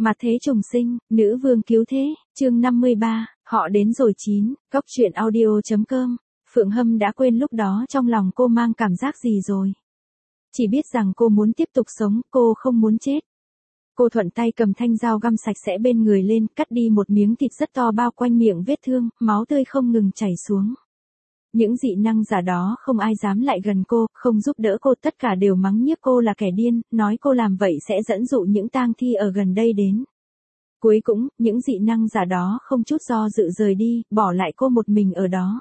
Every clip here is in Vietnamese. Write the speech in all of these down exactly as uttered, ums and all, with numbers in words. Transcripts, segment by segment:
Mặt thế trùng sinh, nữ vương cứu thế, chương năm mươi ba, họ đến rồi chín, góc truyện audio.com. Phượng Hâm đã quên lúc đó trong lòng cô mang cảm giác gì rồi. Chỉ biết rằng cô muốn tiếp tục sống, cô không muốn chết. Cô thuận tay cầm thanh dao găm sạch sẽ bên người lên, cắt đi một miếng thịt rất to bao quanh miệng vết thương, máu tươi không ngừng chảy xuống. Những dị năng giả đó không ai dám lại gần cô, không giúp đỡ cô, tất cả đều mắng nhiếc cô là kẻ điên, nói cô làm vậy sẽ dẫn dụ những tang thi ở gần đây đến. Cuối cùng, những dị năng giả đó không chút do dự rời đi, bỏ lại cô một mình ở đó.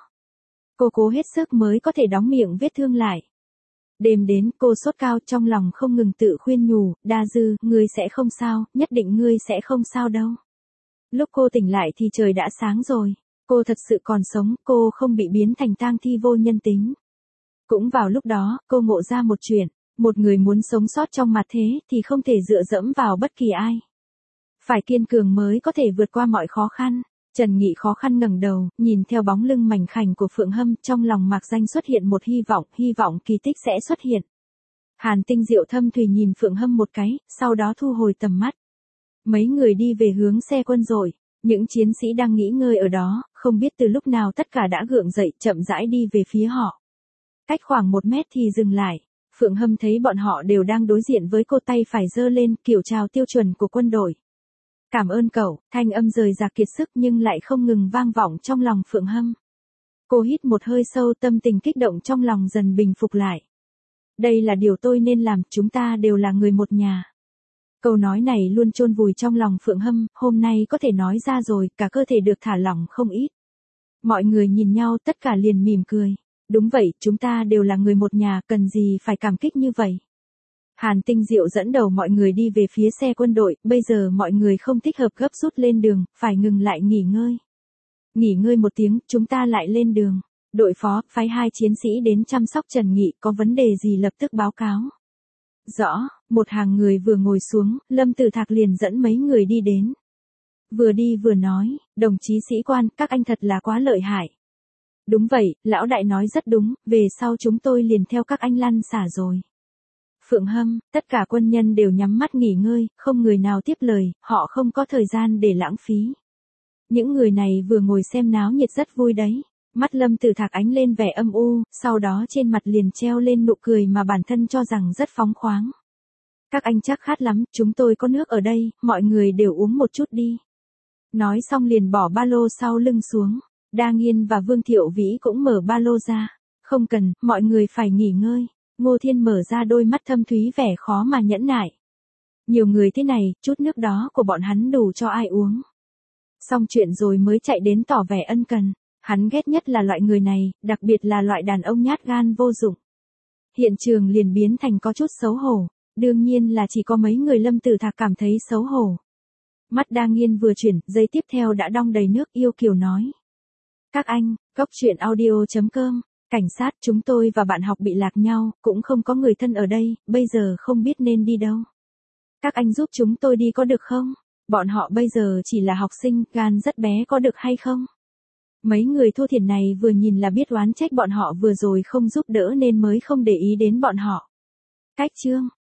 Cô cố hết sức mới có thể đóng miệng vết thương lại. Đêm đến, cô sốt cao, trong lòng không ngừng tự khuyên nhủ, Đa Dư, ngươi sẽ không sao, nhất định ngươi sẽ không sao đâu. Lúc cô tỉnh lại thì trời đã sáng rồi. Cô thật sự còn sống, cô không bị biến thành tang thi vô nhân tính. Cũng vào lúc đó, cô ngộ ra một chuyện, một người muốn sống sót trong mặt thế thì không thể dựa dẫm vào bất kỳ ai. Phải kiên cường mới có thể vượt qua mọi khó khăn. Trần Nghị khó khăn ngẩng đầu, nhìn theo bóng lưng mảnh khảnh của Phượng Hâm, trong lòng Mạc Danh xuất hiện một hy vọng, hy vọng kỳ tích sẽ xuất hiện. Hàn Tinh Diệu thâm thủy nhìn Phượng Hâm một cái, sau đó thu hồi tầm mắt. Mấy người đi về hướng xe quân rồi. Những chiến sĩ đang nghỉ ngơi ở đó, không biết từ lúc nào tất cả đã gượng dậy, chậm rãi đi về phía họ. Cách khoảng một mét thì dừng lại. Phượng Hâm thấy bọn họ đều đang đối diện với cô, tay phải giơ lên, kiểu chào tiêu chuẩn của quân đội. Cảm ơn cậu, thanh âm rời rạc kiệt sức nhưng lại không ngừng vang vọng trong lòng Phượng Hâm. Cô hít một hơi sâu, tâm tình kích động trong lòng dần bình phục lại. Đây là điều tôi nên làm, chúng ta đều là người một nhà. Câu nói này luôn chôn vùi trong lòng Phượng Hâm, hôm nay có thể nói ra rồi, cả cơ thể được thả lỏng không ít. Mọi người nhìn nhau tất cả liền mỉm cười. Đúng vậy, chúng ta đều là người một nhà, cần gì phải cảm kích như vậy. Hàn Tinh Diệu dẫn đầu mọi người đi về phía xe quân đội, bây giờ mọi người không thích hợp gấp rút lên đường, phải ngừng lại nghỉ ngơi. Nghỉ ngơi một tiếng, chúng ta lại lên đường. Đội phó, phái hai chiến sĩ đến chăm sóc Trần Nghị, có vấn đề gì lập tức báo cáo. Rõ, một hàng người vừa ngồi xuống, Lâm Tử Thạc liền dẫn mấy người đi đến. Vừa đi vừa nói, đồng chí sĩ quan, các anh thật là quá lợi hại. Đúng vậy, lão đại nói rất đúng, về sau chúng tôi liền theo các anh lăn xả rồi. Phượng Hâm, tất cả quân nhân đều nhắm mắt nghỉ ngơi, không người nào tiếp lời, họ không có thời gian để lãng phí. Những người này vừa ngồi xem náo nhiệt rất vui đấy. Mắt Lâm Tử Thạc ánh lên vẻ âm u, sau đó trên mặt liền treo lên nụ cười mà bản thân cho rằng rất phóng khoáng. Các anh chắc khát lắm, chúng tôi có nước ở đây, mọi người đều uống một chút đi. Nói xong liền bỏ ba lô sau lưng xuống. Đa Nghiên và Vương Thiệu Vĩ cũng mở ba lô ra. Không cần, mọi người phải nghỉ ngơi. Ngô Thiên mở ra đôi mắt thâm thúy vẻ khó mà nhẫn nại. Nhiều người thế này, chút nước đó của bọn hắn đủ cho ai uống. Xong chuyện rồi mới chạy đến tỏ vẻ ân cần. Hắn ghét nhất là loại người này, đặc biệt là loại đàn ông nhát gan vô dụng. Hiện trường liền biến thành có chút xấu hổ. Đương nhiên là chỉ có mấy người Lâm Tử Thạc cảm thấy xấu hổ. Mắt Đa Nghiên vừa chuyển, giây tiếp theo đã đong đầy nước, yêu kiều nói. Các anh, góc truyện audio.com, cảnh sát, chúng tôi và bạn học bị lạc nhau, cũng không có người thân ở đây, bây giờ không biết nên đi đâu. Các anh giúp chúng tôi đi có được không? Bọn họ bây giờ chỉ là học sinh, gan rất bé, có được hay không? Mấy người thô thiển này vừa nhìn là biết oán trách bọn họ vừa rồi không giúp đỡ nên mới không để ý đến bọn họ. Cách chương